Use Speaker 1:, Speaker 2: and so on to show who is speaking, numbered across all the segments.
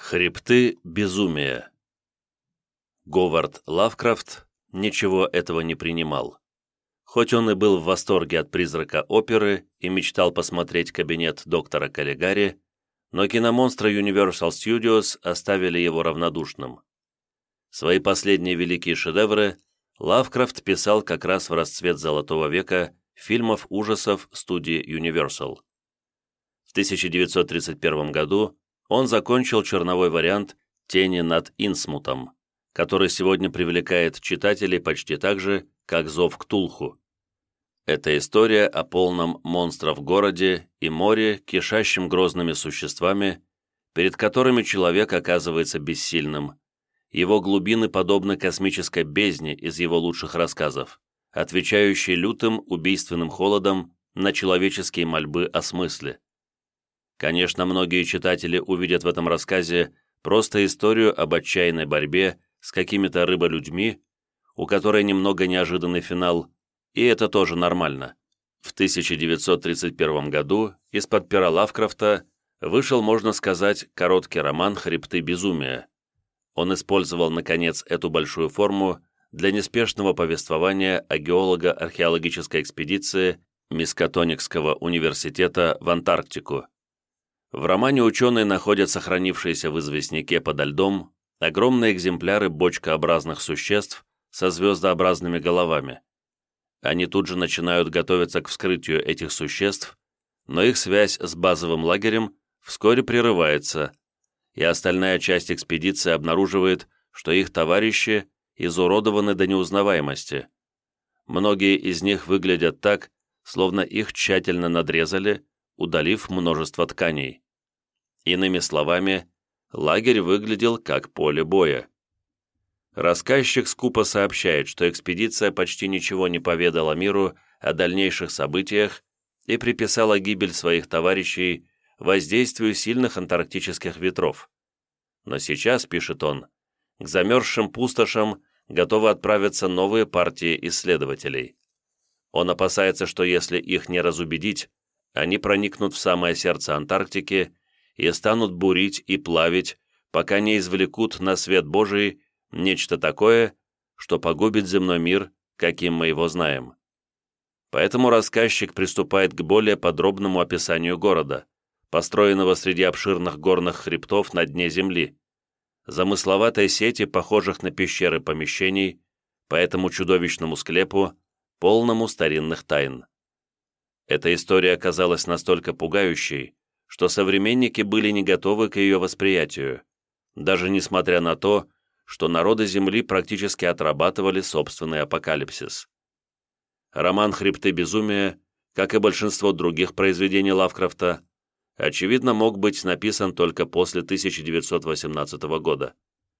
Speaker 1: Хребты безумия. Говард Лавкрафт ничего этого не принимал. Хоть он и был в восторге от «Призрака оперы» и мечтал посмотреть кабинет доктора Каллигари, но киномонстры Universal Studios оставили его равнодушным. Свои последние великие шедевры Лавкрафт писал как раз в расцвет Золотого века фильмов ужасов студии Universal. В 1931 году он закончил черновой вариант «Тени над Инсмутом», который сегодня привлекает читателей почти так же, как «Зов Ктулху». Это история о полном монстров городе и море, кишащем грозными существами, перед которыми человек оказывается бессильным. Его глубины подобны космической бездне из его лучших рассказов, отвечающей лютым убийственным холодом на человеческие мольбы о смысле. Конечно, многие читатели увидят в этом рассказе просто историю об отчаянной борьбе с какими-то рыболюдьми, у которой немного неожиданный финал, и это тоже нормально. В 1931 году из-под пера Лавкрафта вышел, можно сказать, короткий роман «Хребты безумия». Он использовал, наконец, эту большую форму для неспешного повествования о геолого-археологической экспедиции Мискатоникского университета в Антарктику. В романе ученые находят сохранившиеся в известняке подо льдом огромные экземпляры бочкообразных существ со звездообразными головами. Они тут же начинают готовиться к вскрытию этих существ, но их связь с базовым лагерем вскоре прерывается, и остальная часть экспедиции обнаруживает, что их товарищи изуродованы до неузнаваемости. Многие из них выглядят так, словно их тщательно надрезали, удалив множество тканей. Иными словами, лагерь выглядел как поле боя. Рассказчик скупо сообщает, что экспедиция почти ничего не поведала миру о дальнейших событиях и приписала гибель своих товарищей воздействию сильных антарктических ветров. Но сейчас, пишет он, к замерзшим пустошам готовы отправиться новые партии исследователей. Он опасается, что если их не разубедить, они проникнут в самое сердце Антарктики и станут бурить и плавить, пока не извлекут на свет Божий нечто такое, что погубит земной мир, каким мы его знаем. Поэтому рассказчик приступает к более подробному описанию города, построенного среди обширных горных хребтов на дне земли, замысловатой сети, похожих на пещеры помещений, по этому чудовищному склепу, полному старинных тайн. Эта история оказалась настолько пугающей, что современники были не готовы к ее восприятию, даже несмотря на то, что народы Земли практически отрабатывали собственный апокалипсис. Роман «Хребты безумия», как и большинство других произведений Лавкрафта, очевидно, мог быть написан только после 1918 года.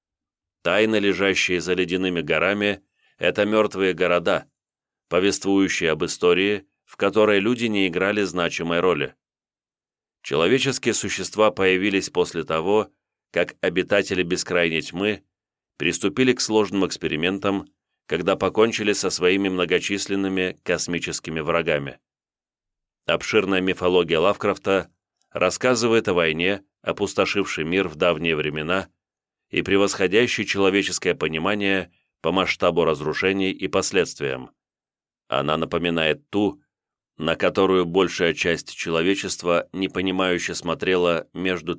Speaker 1: Тайны, лежащие за ледяными горами, это мертвые города, повествующие об истории, в которой люди не играли значимой роли. Человеческие существа появились после того, как обитатели бескрайней тьмы приступили к сложным экспериментам, когда покончили со своими многочисленными космическими врагами. Обширная мифология Лавкрафта рассказывает о войне, опустошившей мир в давние времена и превосходящей человеческое понимание по масштабу разрушений и последствиям. Она напоминает ту, на которую большая часть человечества непонимающе смотрела между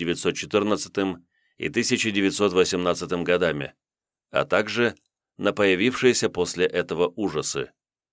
Speaker 1: 1914 и 1918 годами, а также на появившиеся после этого ужасы.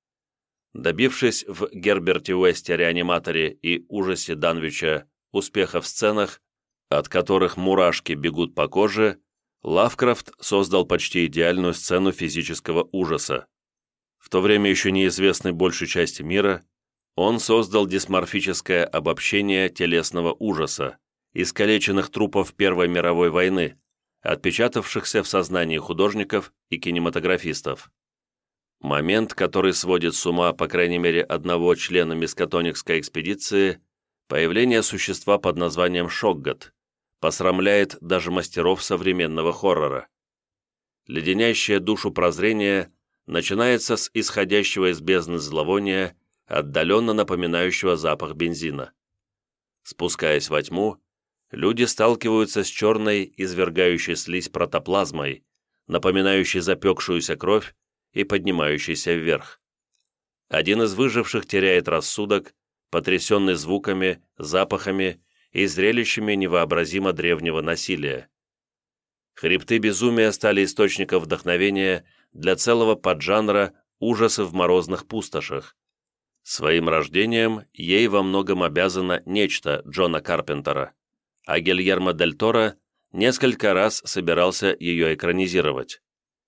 Speaker 1: Добившись в Герберте Уэсте «Реаниматоре» и ужасе Данвича успеха в сценах, от которых мурашки бегут по коже, Лавкрафт создал почти идеальную сцену физического ужаса. В то время еще неизвестной большей части мира, он создал дисморфическое обобщение телесного ужаса, искалеченных трупов Первой мировой войны, отпечатавшихся в сознании художников и кинематографистов. Момент, который сводит с ума, по крайней мере, одного члена Мискатоникской экспедиции, появление существа под названием Шоггот, посрамляет даже мастеров современного хоррора. Леденящее душу прозрение начинается с исходящего из бездны зловония, отдаленно напоминающего запах бензина. Спускаясь во тьму, люди сталкиваются с черной, извергающей слизь протоплазмой, напоминающей запекшуюся кровь и поднимающейся вверх. Один из выживших теряет рассудок, потрясенный звуками, запахами и зрелищами невообразимо древнего насилия. «Хребты безумия» стали источником вдохновения для целого поджанра ужасы в морозных пустошах. Своим рождением ей во многом обязано «Нечто» Джона Карпентера, а Гильермо дель Торо несколько раз собирался ее экранизировать.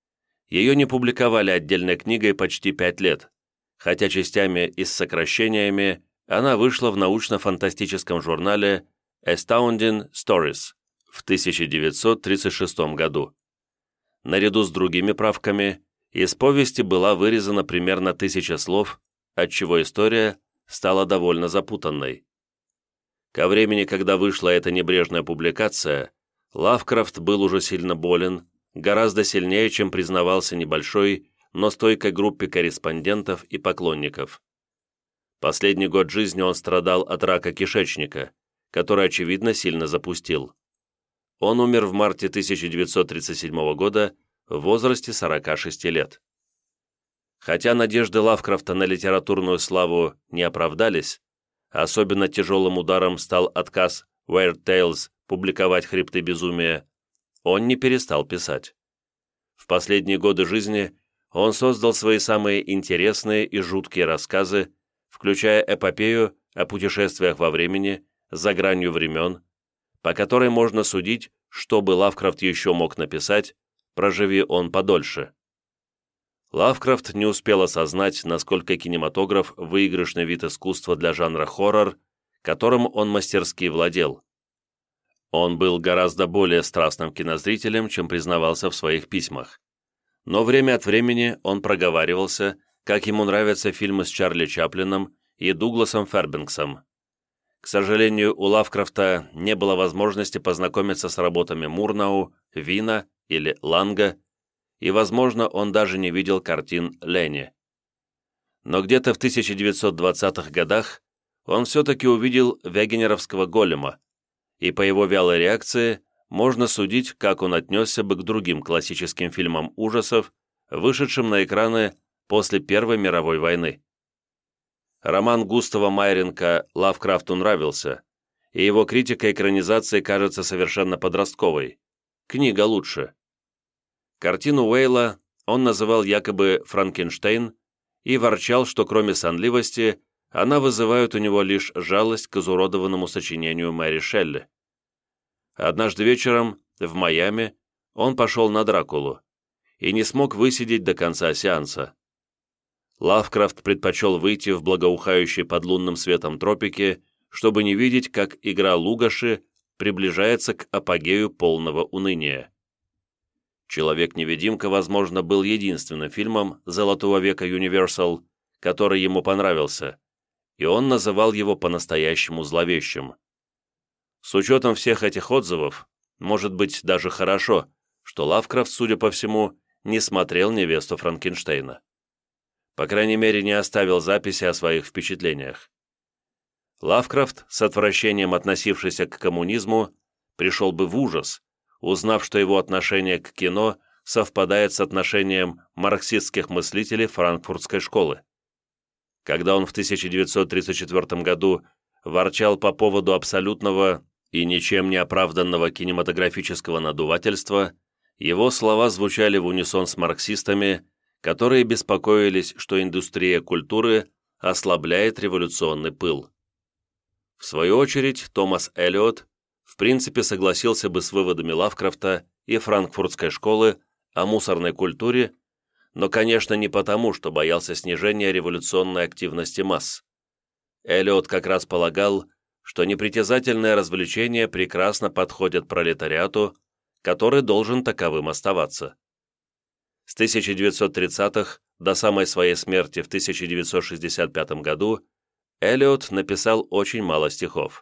Speaker 1: Ее не публиковали отдельной книгой почти 5 лет, хотя частями и с сокращениями она вышла в научно-фантастическом журнале Astounding Stories в 1936 году. Наряду с другими правками, из повести была вырезана примерно 1000 слов, отчего история стала довольно запутанной. Ко времени, когда вышла эта небрежная публикация, Лавкрафт был уже сильно болен, гораздо сильнее, чем признавался небольшой, но стойкой группе корреспондентов и поклонников. Последний год жизни он страдал от рака кишечника, который, очевидно, сильно запустил. Он умер в марте 1937 года в возрасте 46 лет. Хотя надежды Лавкрафта на литературную славу не оправдались, особенно тяжелым ударом стал отказ Weird Tales публиковать «Хребты безумия», он не перестал писать. В последние годы жизни он создал свои самые интересные и жуткие рассказы, включая эпопею о путешествиях во времени, за гранью времен, по которой можно судить, что бы Лавкрафт еще мог написать, проживи он подольше. Лавкрафт не успел осознать, насколько кинематограф – выигрышный вид искусства для жанра хоррор, которым он мастерски владел. Он был гораздо более страстным кинозрителем, чем признавался в своих письмах. Но время от времени он проговаривался, как ему нравятся фильмы с Чарли Чаплином и Дугласом Фербенксом. К сожалению, у Лавкрафта не было возможности познакомиться с работами Мурнау, Вина или Ланга, и, возможно, он даже не видел картин Лени. Но где-то в 1920-х годах он все-таки увидел вегенеровского голема, и по его вялой реакции можно судить, как он отнесся бы к другим классическим фильмам ужасов, вышедшим на экраны после Первой мировой войны. Роман Густава Майренко Лавкрафту нравился, и его критика экранизации кажется совершенно подростковой. Книга лучше. Картину Уэйла он называл якобы «Франкенштейн» и ворчал, что кроме сонливости она вызывает у него лишь жалость к изуродованному сочинению Мэри Шелли. Однажды вечером в Майами он пошел на Дракулу и не смог высидеть до конца сеанса. Лавкрафт предпочел выйти в благоухающие под лунным светом тропики, чтобы не видеть, как игра Лугаши приближается к апогею полного уныния. «Человек-невидимка», возможно, был единственным фильмом «Золотого века Universal», который ему понравился, и он называл его по-настоящему зловещим. С учетом всех этих отзывов, может быть, даже хорошо, что Лавкрафт, судя по всему, не смотрел «Невесту Франкенштейна». По крайней мере, не оставил записи о своих впечатлениях. Лавкрафт, с отвращением относившийся к коммунизму, пришел бы в ужас, узнав, что его отношение к кино совпадает с отношением марксистских мыслителей франкфуртской школы. Когда он в 1934 году ворчал по поводу абсолютного и ничем не оправданного кинематографического надувательства, его слова звучали в унисон с марксистами, которые беспокоились, что индустрия культуры ослабляет революционный пыл. В свою очередь, Томас Эллиот в принципе согласился бы с выводами Лавкрафта и франкфуртской школы о мусорной культуре, но, конечно, не потому, что боялся снижения революционной активности масс. Эллиот как раз полагал, что непритязательные развлечения прекрасно подходят пролетариату, который должен таковым оставаться. С 1930-х до самой своей смерти в 1965 году Эллиот написал очень мало стихов.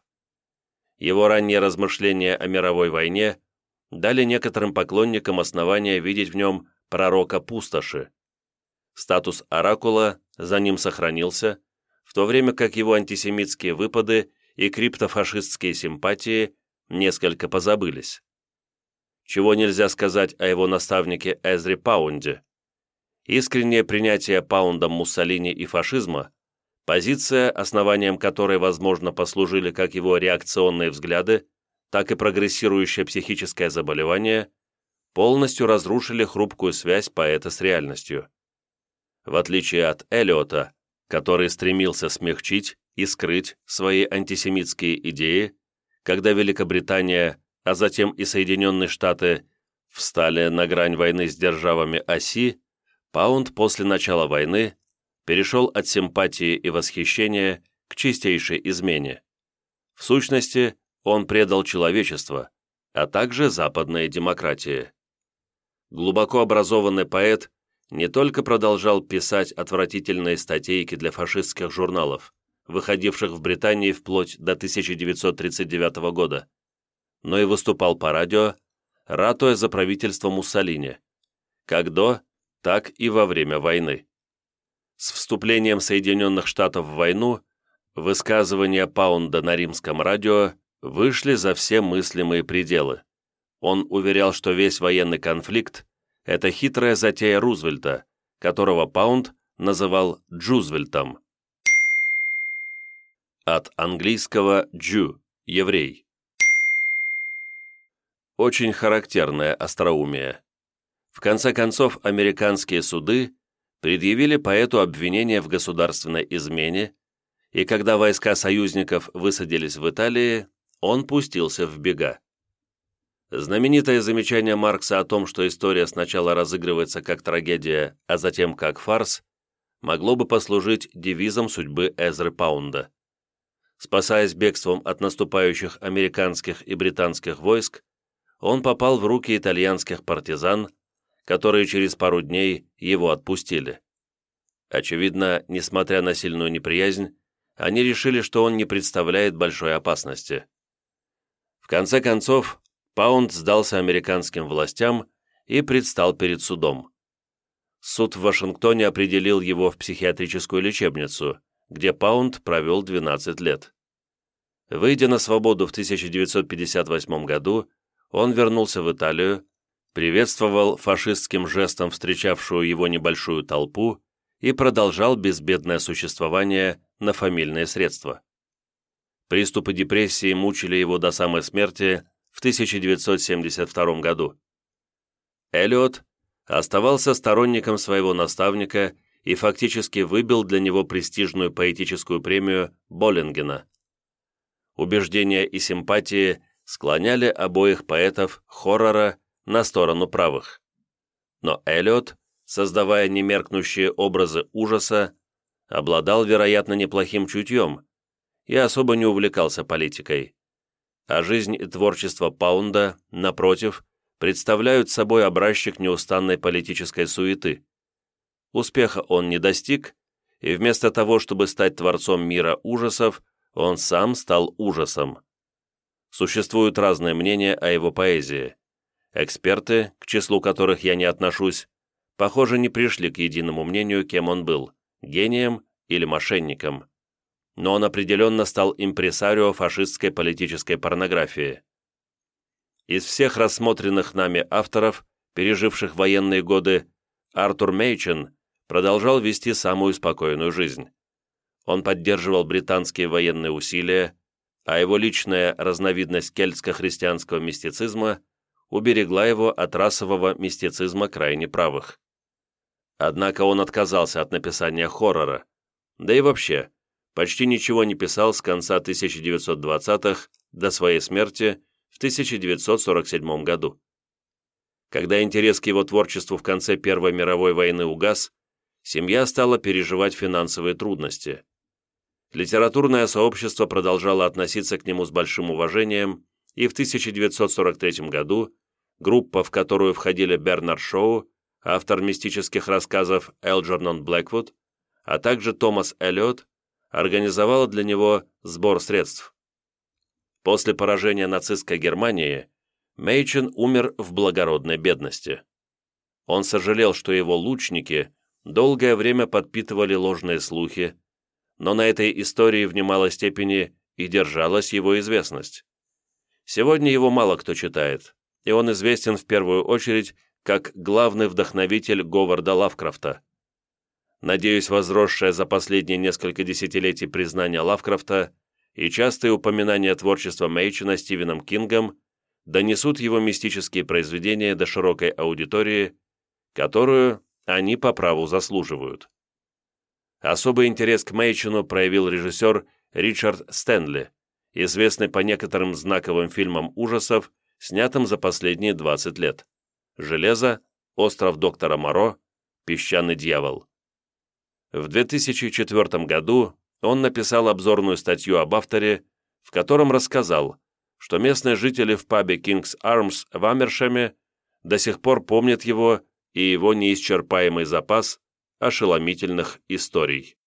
Speaker 1: Его ранние размышления о мировой войне дали некоторым поклонникам основания видеть в нем пророка пустоши. Статус оракула за ним сохранился, в то время как его антисемитские выпады и криптофашистские симпатии несколько позабылись. Чего нельзя сказать о его наставнике Эзре Паунде. Искреннее принятие Паундом Муссолини и фашизма, позиция, основанием которой, возможно, послужили как его реакционные взгляды, так и прогрессирующее психическое заболевание, полностью разрушили хрупкую связь поэта с реальностью. В отличие от Эллиота, который стремился смягчить и скрыть свои антисемитские идеи, когда Великобритания, а затем и Соединенные Штаты встали на грань войны с державами оси, Паунд после начала войны перешел от симпатии и восхищения к чистейшей измене. В сущности, он предал человечество, а также западные демократии. Глубоко образованный поэт не только продолжал писать отвратительные статейки для фашистских журналов, выходивших в Британии вплоть до 1939 года, но и выступал по радио, ратуя за правительство Муссолини, как до, так и во время войны. С вступлением Соединенных Штатов в войну высказывания Паунда на римском радио вышли за все мыслимые пределы. Он уверял, что весь военный конфликт – это хитрая затея Рузвельта, которого Паунд называл Джузвельтом. От английского «Jew» – еврей. Очень характерное остроумие. В конце концов, американские суды предъявили поэту обвинение в государственной измене, и когда войска союзников высадились в Италии, он пустился в бега. Знаменитое замечание Маркса о том, что история сначала разыгрывается как трагедия, а затем как фарс, могло бы послужить девизом судьбы Эзры Паунда. Спасаясь бегством от наступающих американских и британских войск, он попал в руки итальянских партизан, которые через пару дней его отпустили. Очевидно, несмотря на сильную неприязнь, они решили, что он не представляет большой опасности. В конце концов, Паунд сдался американским властям и предстал перед судом. Суд в Вашингтоне определил его в психиатрическую лечебницу, где Паунд провел 12 лет. Выйдя на свободу в 1958 году, он вернулся в Италию, приветствовал фашистским жестом встречавшую его небольшую толпу и продолжал безбедное существование на фамильные средства. Приступы депрессии мучили его до самой смерти в 1972 году. Эллиот оставался сторонником своего наставника и фактически выбил для него престижную поэтическую премию Боллингена. Убеждения и симпатии склоняли обоих поэтов хоррора на сторону правых. Но Эллиот, создавая немеркнущие образы ужаса, обладал, вероятно, неплохим чутьем и особо не увлекался политикой. А жизнь и творчество Паунда, напротив, представляют собой образчик неустанной политической суеты. Успеха он не достиг, и вместо того, чтобы стать творцом мира ужасов, он сам стал ужасом. Существуют разные мнения о его поэзии. Эксперты, к числу которых я не отношусь, похоже, не пришли к единому мнению, кем он был – гением или мошенником. Но он определенно стал импресарио фашистской политической порнографии. Из всех рассмотренных нами авторов, переживших военные годы, Артур Мейчен продолжал вести самую спокойную жизнь. Он поддерживал британские военные усилия, а его личная разновидность кельтско-христианского мистицизма уберегла его от расового мистицизма крайне правых. Однако он отказался от написания хоррора, да и вообще, почти ничего не писал с конца 1920-х до своей смерти в 1947 году. Когда интерес к его творчеству в конце Первой мировой войны угас, семья стала переживать финансовые трудности. Литературное сообщество продолжало относиться к нему с большим уважением, и в 1943 году группа, в которую входили Бернард Шоу, автор мистических рассказов Элджернон Блэквуд, а также Томас Эллиот, организовала для него сбор средств. После поражения нацистской Германии Мейчен умер в благородной бедности. Он сожалел, что его лучники долгое время подпитывали ложные слухи, но на этой истории в немалой степени и держалась его известность. Сегодня его мало кто читает, и он известен в первую очередь как главный вдохновитель Говарда Лавкрафта. Надеюсь, возросшее за последние несколько десятилетий признание Лавкрафта и частые упоминания творчества Мейчина Стивеном Кингом донесут его мистические произведения до широкой аудитории, которую они по праву заслуживают. Особый интерес к Мейчину проявил режиссер Ричард Стэнли, известный по некоторым знаковым фильмам ужасов, снятым за последние 20 лет. «Железо», «Остров доктора Моро», «Песчаный дьявол». В 2004 году он написал обзорную статью об авторе, в котором рассказал, что местные жители в пабе King's Arms в Амершеме до сих пор помнят его и его неисчерпаемый запас ошеломительных историй.